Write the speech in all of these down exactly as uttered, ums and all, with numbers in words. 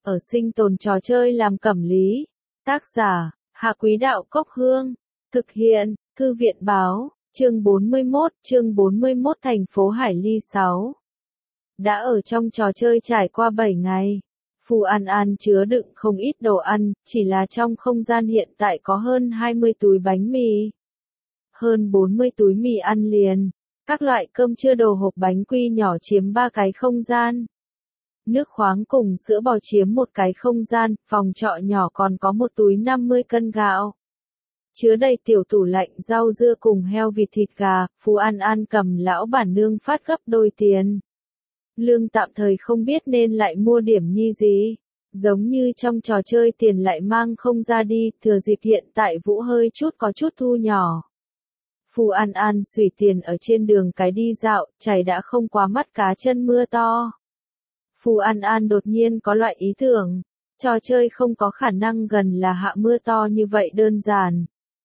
ở sinh tồn trò chơi làm cẩm lý. Tác giả, Hạ Quý Đạo Cốc Hương. Thực hiện, Thư viện Báo, chương bốn mươi mốt, chương bốn mươi mốt thành phố Hải Ly sáu. Đã ở trong trò chơi trải qua bảy ngày. Phù An An chứa đựng không ít đồ ăn, chỉ là trong không gian hiện tại có hơn hai mươi túi bánh mì. Hơn bốn mươi túi mì ăn liền. Các loại cơm trưa đồ hộp bánh quy nhỏ chiếm ba cái không gian. Nước khoáng cùng sữa bò chiếm một cái không gian, phòng trọ nhỏ còn có một túi năm mươi cân gạo. Chứa đầy tiểu tủ lạnh rau dưa cùng heo vịt thịt gà, Phù An An cầm lão bản nương phát gấp đôi tiền. Lương tạm thời không biết nên lại mua điểm nhi gì. Giống như trong trò chơi tiền lại mang không ra đi, thừa dịp hiện tại Vũ hơi chút có chút thu nhỏ. Phù An An xùy tiền ở trên đường cái đi dạo, chảy đã không quá mắt cá chân mưa to. Phù An An đột nhiên có loại ý tưởng, trò chơi không có khả năng gần là hạ mưa to như vậy đơn giản.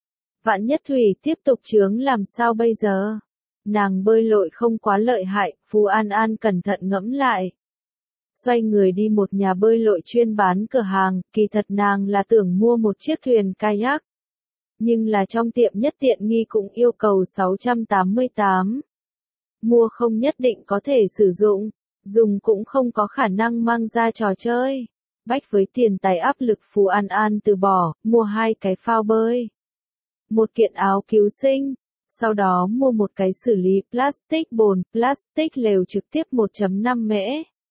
Vạn nhất thủy tiếp tục chướng làm sao bây giờ? Nàng bơi lội không quá lợi hại, Phù An An cẩn thận ngẫm lại. Xoay người đi một nhà bơi lội chuyên bán cửa hàng, kỳ thật nàng là tưởng mua một chiếc thuyền kayak. Nhưng là trong tiệm nhất tiện nghi cũng yêu cầu sáu trăm tám mươi tám. Mua không nhất định có thể sử dụng, dùng cũng không có khả năng mang ra trò chơi. Bách với tiền tài áp lực Phù An An từ bỏ, mua hai cái phao bơi. Một kiện áo cứu sinh, sau đó mua một cái xử lý plastic bồn, plastic lều trực tiếp một phẩy năm mễ.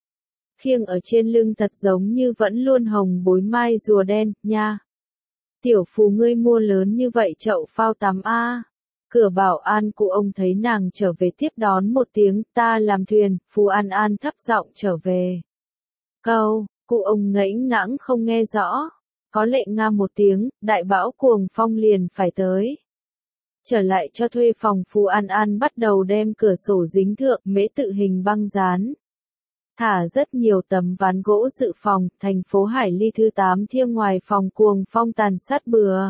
Khiêng ở trên lưng thật giống như vẫn luôn hồng bối mai rùa đen, nha. Tiểu Phù ngươi mua lớn như vậy chậu phao tắm a. Cửa bảo an cụ ông thấy nàng trở về tiếp đón một tiếng, ta làm thuyền, Phù An An thấp giọng trở về. Câu, cụ ông ngẫnh ngãng không nghe rõ. Có lệ nga một tiếng, đại bão cuồng phong liền phải tới. Trở lại cho thuê phòng Phù An An bắt đầu đem cửa sổ dính thượng mễ tự hình băng dán. Thả rất nhiều tấm ván gỗ dự phòng, thành phố Hải Ly thứ tám thiêng ngoài phòng cuồng phong tàn sát bừa.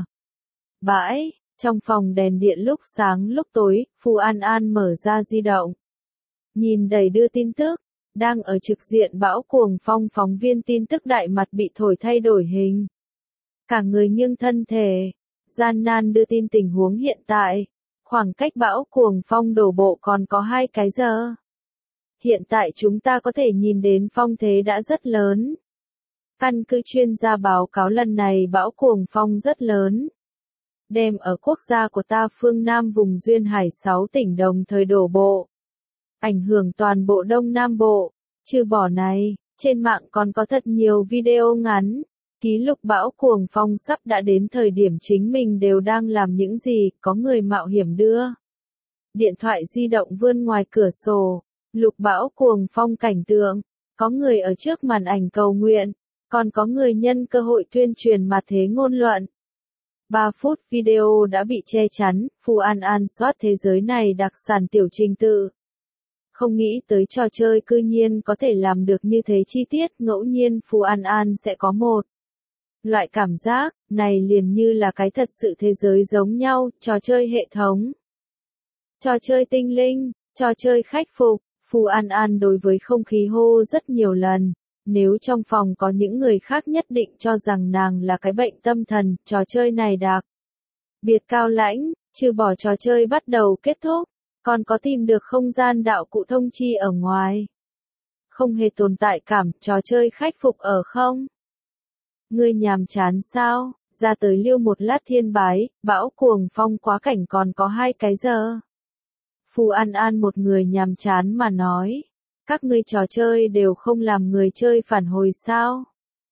Bãi, trong phòng đèn điện lúc sáng lúc tối, Phù An An mở ra di động. Nhìn đầy đưa tin tức, đang ở trực diện bão cuồng phong phóng viên tin tức đại mặt bị thổi thay đổi hình. Cả người nghiêng thân thể, gian nan đưa tin tình huống hiện tại, khoảng cách bão cuồng phong đổ bộ còn có hai cái giờ. Hiện tại chúng ta có thể nhìn đến phong thế đã rất lớn. Căn cứ chuyên gia báo cáo lần này bão cuồng phong rất lớn. Đem ở quốc gia của ta phương Nam vùng duyên hải sáu tỉnh đồng thời đổ bộ. Ảnh hưởng toàn bộ Đông Nam Bộ. Trừ bỏ này, trên mạng còn có thật nhiều video ngắn. Ký lục bão cuồng phong sắp đã đến thời điểm chính mình đều đang làm những gì, có người mạo hiểm đưa. Điện thoại di động vươn ngoài cửa sổ, lục bão cuồng phong cảnh tượng, có người ở trước màn ảnh cầu nguyện, còn có người nhân cơ hội tuyên truyền mà thế ngôn luận. ba phút video đã bị che chắn, Phù An An soát thế giới này đặc sản tiểu trình tự. Không nghĩ tới trò chơi cư nhiên có thể làm được như thế chi tiết, ngẫu nhiên Phù An An sẽ có một loại cảm giác, này liền như là cái thật sự thế giới giống nhau, trò chơi hệ thống. Trò chơi tinh linh, trò chơi khách phục, Phù An An đối với không khí hô rất nhiều lần. Nếu trong phòng có những người khác nhất định cho rằng nàng là cái bệnh tâm thần, trò chơi này đặc biệt cao lãnh, trừ bỏ trò chơi bắt đầu kết thúc, còn có tìm được không gian đạo cụ thông chi ở ngoài. Không hề tồn tại cảm, trò chơi khách phục ở không? Ngươi nhàm chán sao? Ra tới liêu một lát thiên bái, bão cuồng phong quá cảnh còn có hai cái giờ. Phù An An một người nhàm chán mà nói. Các ngươi trò chơi đều không làm người chơi phản hồi sao?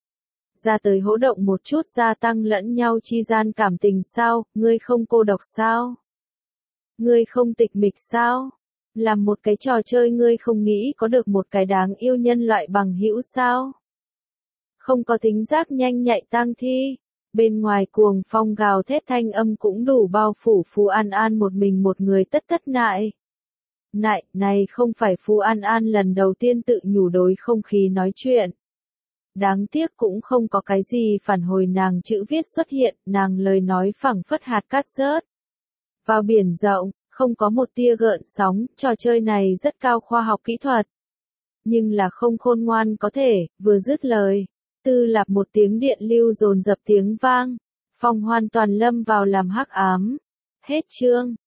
Ra tới hỗ động một chút gia tăng lẫn nhau chi gian cảm tình sao? Ngươi không cô độc sao? Ngươi không tịch mịch sao? Làm một cái trò chơi ngươi không nghĩ có được một cái đáng yêu nhân loại bằng hữu sao? Không có tính giác nhanh nhạy tang thi. Bên ngoài cuồng phong gào thét thanh âm cũng đủ bao phủ Phù An An một mình một người tất tất nại. Nại, này không phải Phù An An lần đầu tiên tự nhủ đối không khí nói chuyện. Đáng tiếc cũng không có cái gì phản hồi nàng chữ viết xuất hiện, nàng lời nói phẳng phất hạt cát rớt. Vào biển rộng, không có một tia gợn sóng, trò chơi này rất cao khoa học kỹ thuật. Nhưng là không khôn ngoan có thể, vừa dứt lời. Tư lạp một tiếng điện lưu dồn dập tiếng vang. Phòng hoàn toàn lâm vào làm hắc ám. Hết chương.